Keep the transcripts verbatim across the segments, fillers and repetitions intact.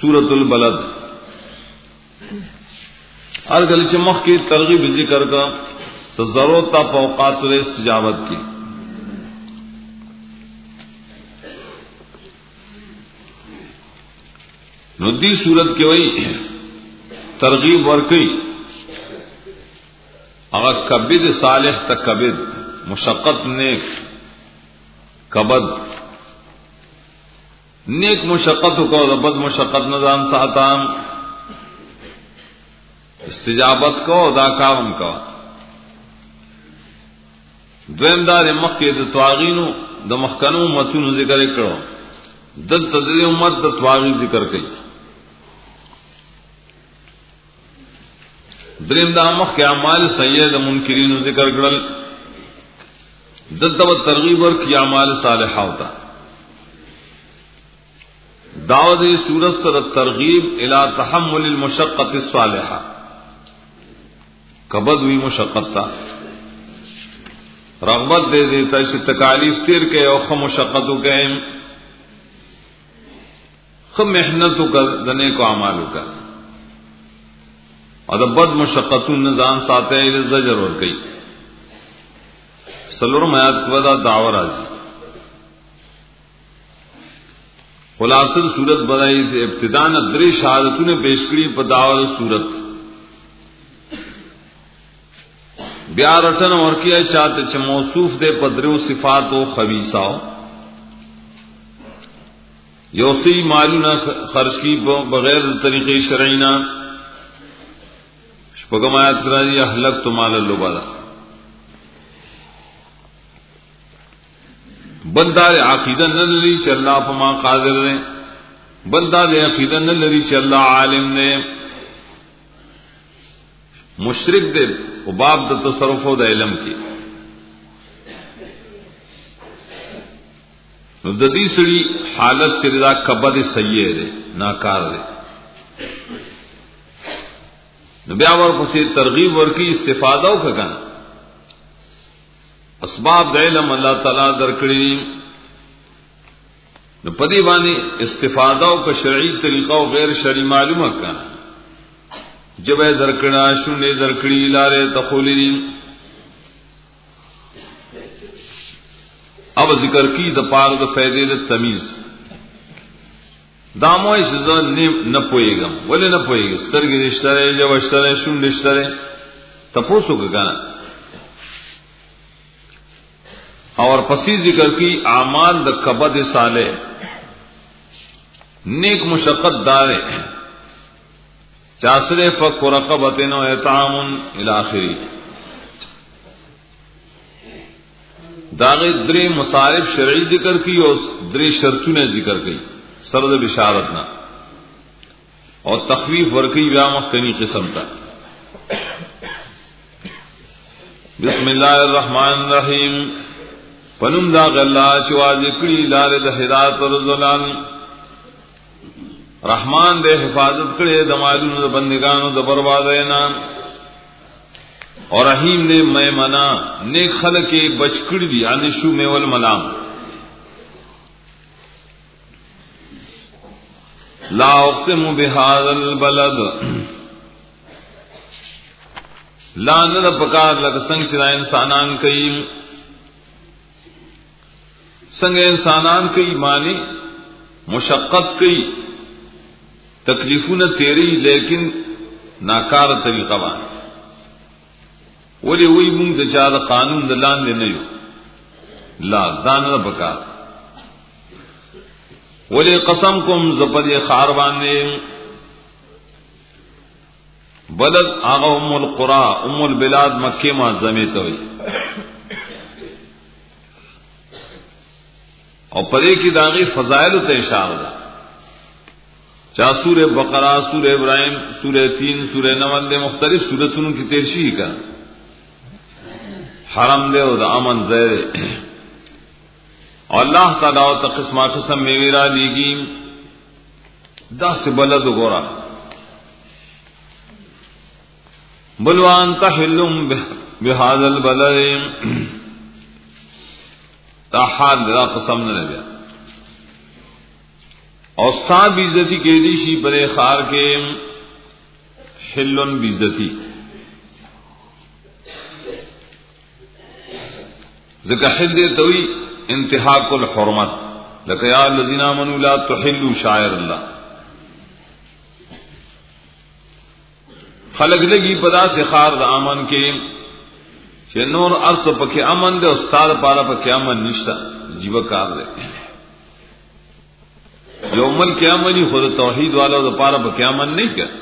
सूरत البلد हर गल च मख की तरगीब जिक्र का तो जरूरत था फौकात इस्तिजाबत की। नुदी सूरत के वही तरगीब वर्कई अगर कबिद सालिह तक कबिद मुशक्कत नेक कबद नेक मुशक्कत को बद मुशक्कत नजान साताम इस्तिजाबत को दा काम का द्वेमदार मख के तवागीनु द मखकनु मतुन जिक्र करो दल तदरी उम्मत द तवागी जिक्र कई द्रेमदा मख के अमाल सैयद मुनकिरीन जिक्र करल दल तब तरगीब और की अमाल सालिहा होता दावत सूरत सर तरगीब इला तहम्मुल मुशक्कत सालिहा कबद हुई मुशक्कत था रगबत दे देता इस तकालीफ तिर के और ख मुशक्कतों के ख मेहनतों का दने को अमालू का और बद मुशक्कतों नजान साते जजर और कई सलोर मयात वदा दावर आजी खुलासर सूरत बनाई इब्तिदान दरी शहादतों ने पेशकड़ी पर दावर सूरत ब्यार अटन और किया चाहते च मौसूफ दे पदरो सिफात व खबीसाओ योसी मालूना खर्च की बगैर तरीके शरईना पगमायत करा जी अहलक तो माल लुबादा बंदार अकीदा न लरी चल्ला फमा कादिर ने बंदार अकीदा न लरी चल्ला आलिम ने मुशरिक दे उबाब द तसरुफ द इल्म की नुददी सड़ी हालत चिरदा कबद सय्यद नाकार दे नब्यावर पसे तरगीब वर की इस्तिफादा का गाना असबाब द इल्म अल्लाह ताला दरकड़ी न पदी बानी इस्तिफादा का शरई तरीका और गैर शरई मालूम का जब दरकड़ा शून्य दरकड़ी लारे तखोली अब जिक्र की द पार द फैदे द तमीज दामो इस न पोएगा बोले न पोएगा स्तर की रिश्ता रहे जब अश्तर है शून्य रिश्ता रहे तपोसो का गाना और पसी जिक्र की आमाल द कबद साले नेक मुशक्कत दारे चासरे फक रक़बतिन व इतामुन इला आखिरी दागे द्रे मुसारिफ शरई जिक्र की और द्रे शर्तों ने जिक्र की सरद बिशारत ना और तखवीफ वर्की व्यामक कनी किस्म था। बिस्मिल्लाहिर रहमानिर रहीम पनुम दा गल्ला चवा जिक्री लारे द हिदायत और ज़लाल रहमान दे हिफाजत करे दमालून द बंदिगानो द बर्बादेना और रहीम दे मैमना नेक खलक के बचकड़ी भी अनिशु में वल मलाम ला उक़सिमु बिहाज़ल बलद ला न पकार लग संग चिरा इंसानान कई संग इंसानान कई मानी मुशक्कत कई तकलीफों न तेरी लेकिन नाकार तरीका बान वही वही मुंग दचाद कानून दलान दे नहीं ला दान बका वले कसम कुम जपद खारबान ने बलद आगा उम्मुल कुरा उम्मुल बिलाद मक्के मा जमीत हुई और पदे की दागी फजाइल ते इशारा चाह सूर्य बकरा सूर्य इब्राहिम सूर्य तीन सूर्य नमल दे मुख्तलिफ सूरतों की तेरशी का हरम दे और अमन ज़ैर और अल्लाह ताला तक़िस्मा किस्म में वीरा लीगी दस बलद गोरा बुलवान तहिल्लुम बिहाज़ल बलद ताहाल दा कसम न लगा او ستا بیزتی کې دي شي پر خار کې حلن بیزتی ذکر حل دې توي انتهاک الحرمت لکه یا الذین آمنوا لا تحلوا شعائر الله خلق لگی پدا سے خار د امن کې چې نور ارس پکې امن دے استاد پارا پکې امن نشتا جیو کار دے جو ملک امنی خود توحید والا د پارا پکې امن نه کړ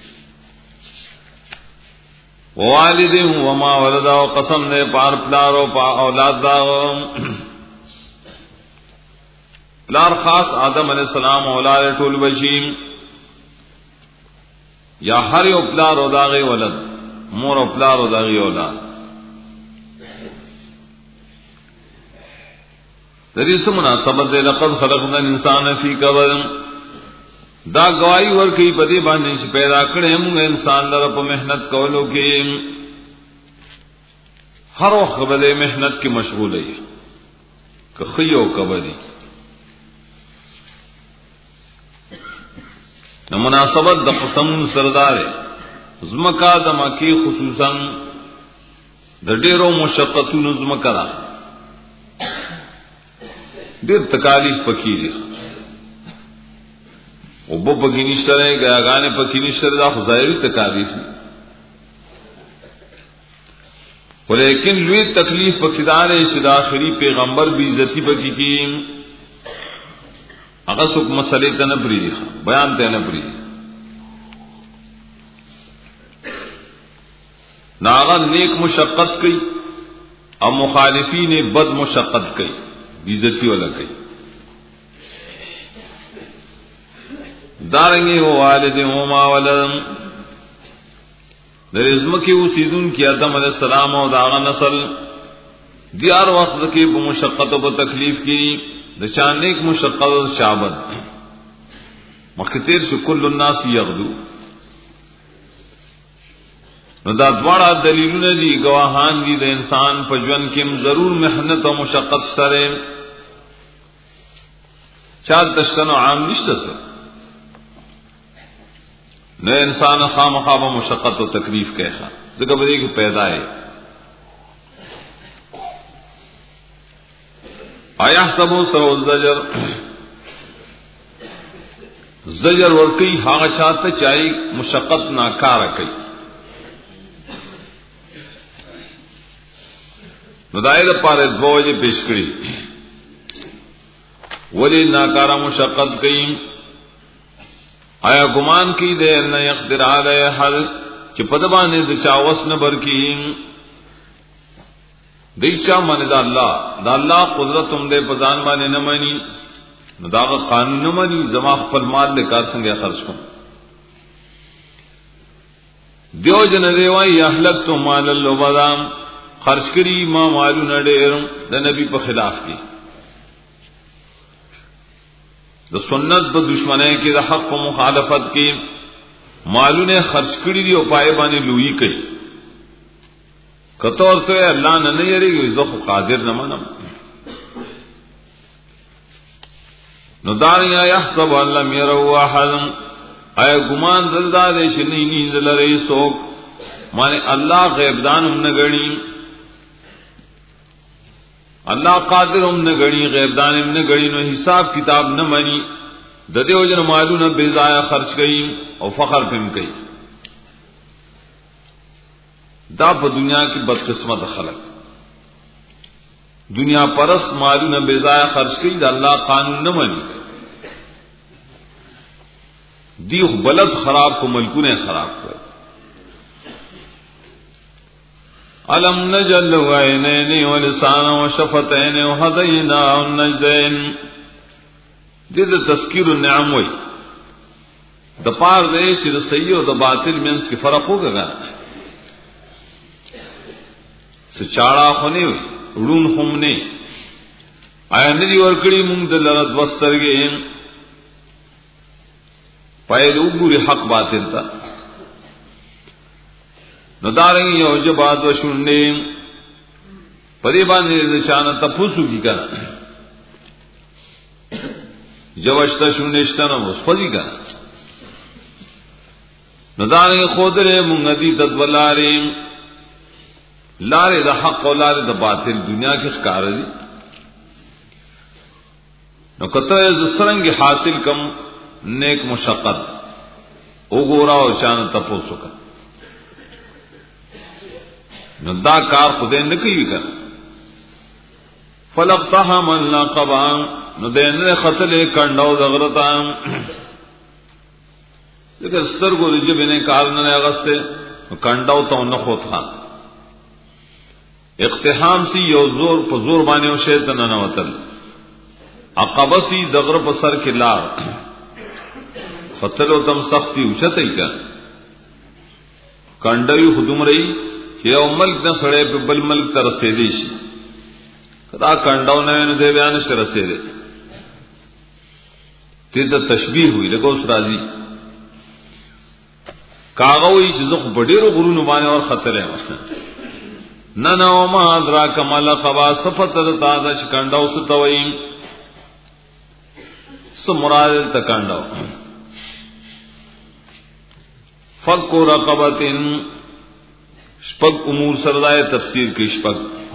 والدهم وما ولدا قسم نے پار پلار او پا اولاد دا پلار خاص آدم علیہ السلام اولاد ټول بشیم یا هر یو پلار او داغه ولد مور او پلار او داغه اولاد دغه سم مناسبت ده لقد خلقنا الانسان فی کبد دا گواہی ورکی پدی باندې چې پیدا کړې موږ انسان لپاره په مهنت کولو کې هر وخت په مهنت کې مشغول یې که خيو کبدی نو مناسبت د قسم سردار زمکا د مکی خصوصا د ډیرو مشقتونو زمکا را ډیر تکالیف پکې دي او په پکې نشته غاغانه پکې نشته دا ظاهري تکالیف ولیکن لوی تکلیف پکې دار چې د آخري پیغمبر بی عزتی پکې کی هغه څوک مسلې ته نه پریږي بیان ته نه پریږي ناغه نیک مشقت کوي او مخالفین بد مشقت کوي بی عزتی ولا کوي دارنگی ہو والد وما ولدم در ازمکی وسیدون کی آدم علیہ السلام و داغا نسل دیار وقت کی بمشقت و تکلیف کی دچانیک مشقت و شعبت مختصر سے کل الناس یغدو نو دا دوارا دلیلون دی گواہان دی دا انسان پجون کم ضرور محنت و مشقت سرے چال تشتن و عام نشت سے نہ انسان خام خواب مشقت و تکلیف کیسا ذکر بدی کہ پیدا ہے آیا سبو سو زجر زجر ورکی ہاں چاہتا چاہی مشقت ناکار کئی ندائر پارے دو وجہ پیش کری ولی ناکارا مشقت کئی آیا گمان کی دے نہ یقدر علی حل چې پدبانې د چاوس نه برکی دیچا من دا الله دا الله قدرت هم دې پزان باندې نه مانی نو دا قانون نه مانی زما خپل مال له کار څنګه خرج کوم دیو جن دی وای اهلک تو مال اللبدام خرج کړي ما مالونه ډېر د نبی په خلاف کې د سنت په دشمنی کې د حق په مخالفت کې مالونه خرج کړي دي او پای باندې لوی کوي کته ورته الله نه نه یریږي زه خو قادر نه منم نو دانیا یحسب ان لم يروا احد اي ګمان دلدا دې شنی نیند لري سوک معنی الله غیب دانم نه غړي اللہ قادر ہم نہ گڑی غیب دانم نہ گڑی نو حساب کتاب نہ منی ددے وجن مالونه بے ضایع خرچ کئی او فخر پم کئی دا په دنیا کی بدقسمت خلق دنیا پرس مالونه بے ضایع خرچ کئی دا اللہ قانون نہ منی دی بلد خراب کو ملکونه خراب کر علم نجل وعینین ولسانا وشفتین وهدینا النجدین دید تذکیر النعم وی دا پار دے شر صحیح و دا باطل منس کی فرق ہوگا گا سچاڑا خونے وی رون خمنے آیا ندی ورکڑی مونگ دل رد وسترگے پائے دو گوری حق باطل تا ندارنگی یو جباد و شنڈے پدی باندې چانا تپوسو کی کنا جوشتا شونشتا نو خودی کنا ندارنگی خود رے منگدی تدولاری لارے دا حق و لارے دا باطل دنیا کی خکار دی نو کتو زسرنگی حاصل کم نیک مشقت او گورا و چانا تپوسو کا نو دا کار خودے نکی کنا فلقتها من لقبان نو دین خطل کنڈو دغرتان لیکن سترگو رجب انہیں کارنن اغسطے کنڈو تو نخوت خان اقتحام سی یو زور پا زور بانیو شیطن نوتل عقبسی دغر پا سر کی لار خطلو تم سختی اوچتی کا کنڈوی خدوم رئی کہ یو ملک نا سڑے پہ بل ملک تا رسے دیشی کدا کنڈو نوینو دے بیانش رسے دے تیتا تشبیح ہوئی لگو اس راضی کاغوی چیزو بڑیرو غرونو بانے اور خطلے ننا وما ادراک ما لقبا صفتر تادا چکندو ستوئیم سمراد تکندو فکو رقبت شپک امور سردائے تفسیر کی شپک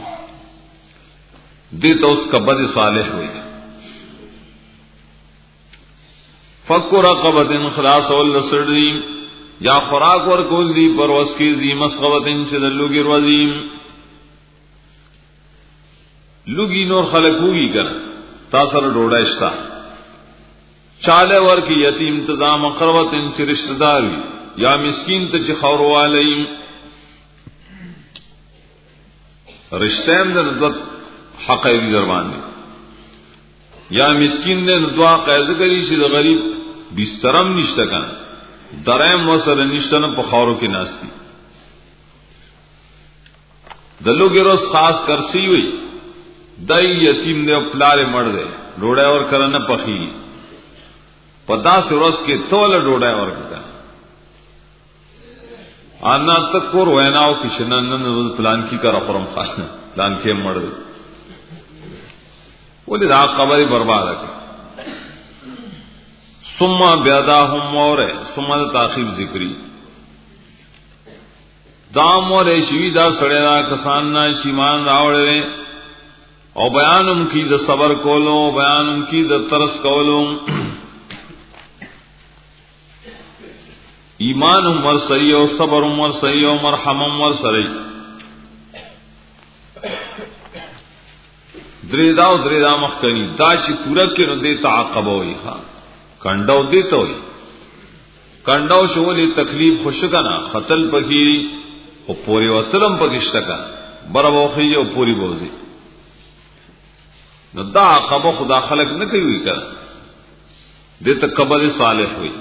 دیتا اس کا بد صالح ہوئی فکو رقبت خلاص واللسردی یا خوراک ورکول دی پر وسکی زی مسغبت چدلوگی روزیم لوگی نور خلق ہوگی کر تاثر ڈوڑا اشتا چالے ور کی یتیم تدام قربت ان سے رشتہ داری یا مسکین تچ خور والیم رشتیم در نسبت حق ایدی دربان دی یا مسکین نے دعا قید کری شد غریب بسترم نشتا کن درائم وصل نشتن پخورو کی ناستی دلو کی روز خاص کرسی ہوئی دائی یتیم دے پلارے مر دے ڈوڑے اور کرنا پخی پدا سے روز کے تول ڈوڑے اور کرنا آنا تک کور ویناو کی شنن پلان کی کر اخرم خان پلان کے مر دے بولی دا قبر برباد ہے ثم بیاداہم مورے ثم دا تاخیر ذکری دا مورے شوی دا سڑے دا کساننا شیمان راوڑے او بیانم کی دا صبر کولو بیانم کی دا ترس کولو ایمان عمر سری او صبر عمر سری او مرحم عمر سری دریدا او دریدا مخکنی دا چی پورا کی نو دیتا عقب ہوئی خواہ کنڈو دیتا ہوئی کنڈو شولی تکلیف خوشکنا خطل پکی او پوری وطلم پکشتکا برابو خیجے او پوری بوزی نو دا عقب خدا خلق نکی ہوئی کر دیتا قبر صالح ہوئی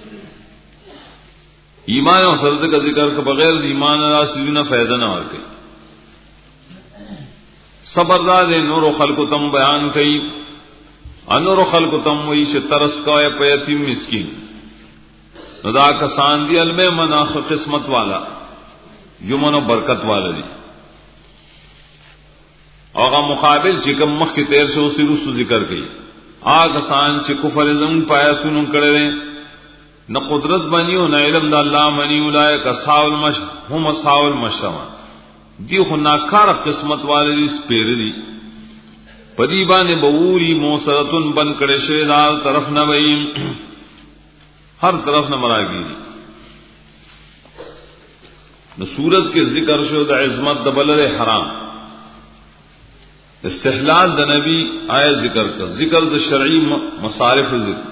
ایمان اور سرد کا ذکر کے بغیر ایمان راسیون فیضا نہ اور کئی صبردار نور و خلق تم بیان کئی انور و خلق تم وہی سے ترس کا یتیم مسکین ندا کسان دی علم مناخ قسمت والا یمن و برکت والا دی آغا مقابل چکم مخ کی تیر سے اسی رسو ذکر گئی آ کسان چ کفر زم پایا تنوں کڑے نہ قدرت بنیو نہ علم دا اللہ منیو اولئک اصحاب المش هم اصحاب المشرمہ دی خو ناکار قسمت والے دی سپیر دی پدی بانے بوری موسرتن بن کڑے شیدار طرف نہ بئیم ہر طرف نہ مراگی دی نہ سورت کے ذکر شد عظمت دا بلد حرام استحلال دا نبی آئے ذکر کر ذکر دا شرعی مصارف ذکر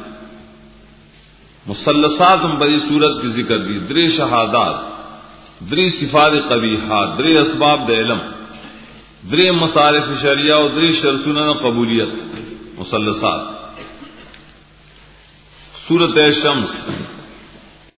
مسلسات ہم بڑی صورت کی ذکر دی دری شہادات دری صفات قبیحات دری اسباب دا علم دری مصارف شریعہ و دری شرطنا قبولیت مسلسات سورت شمس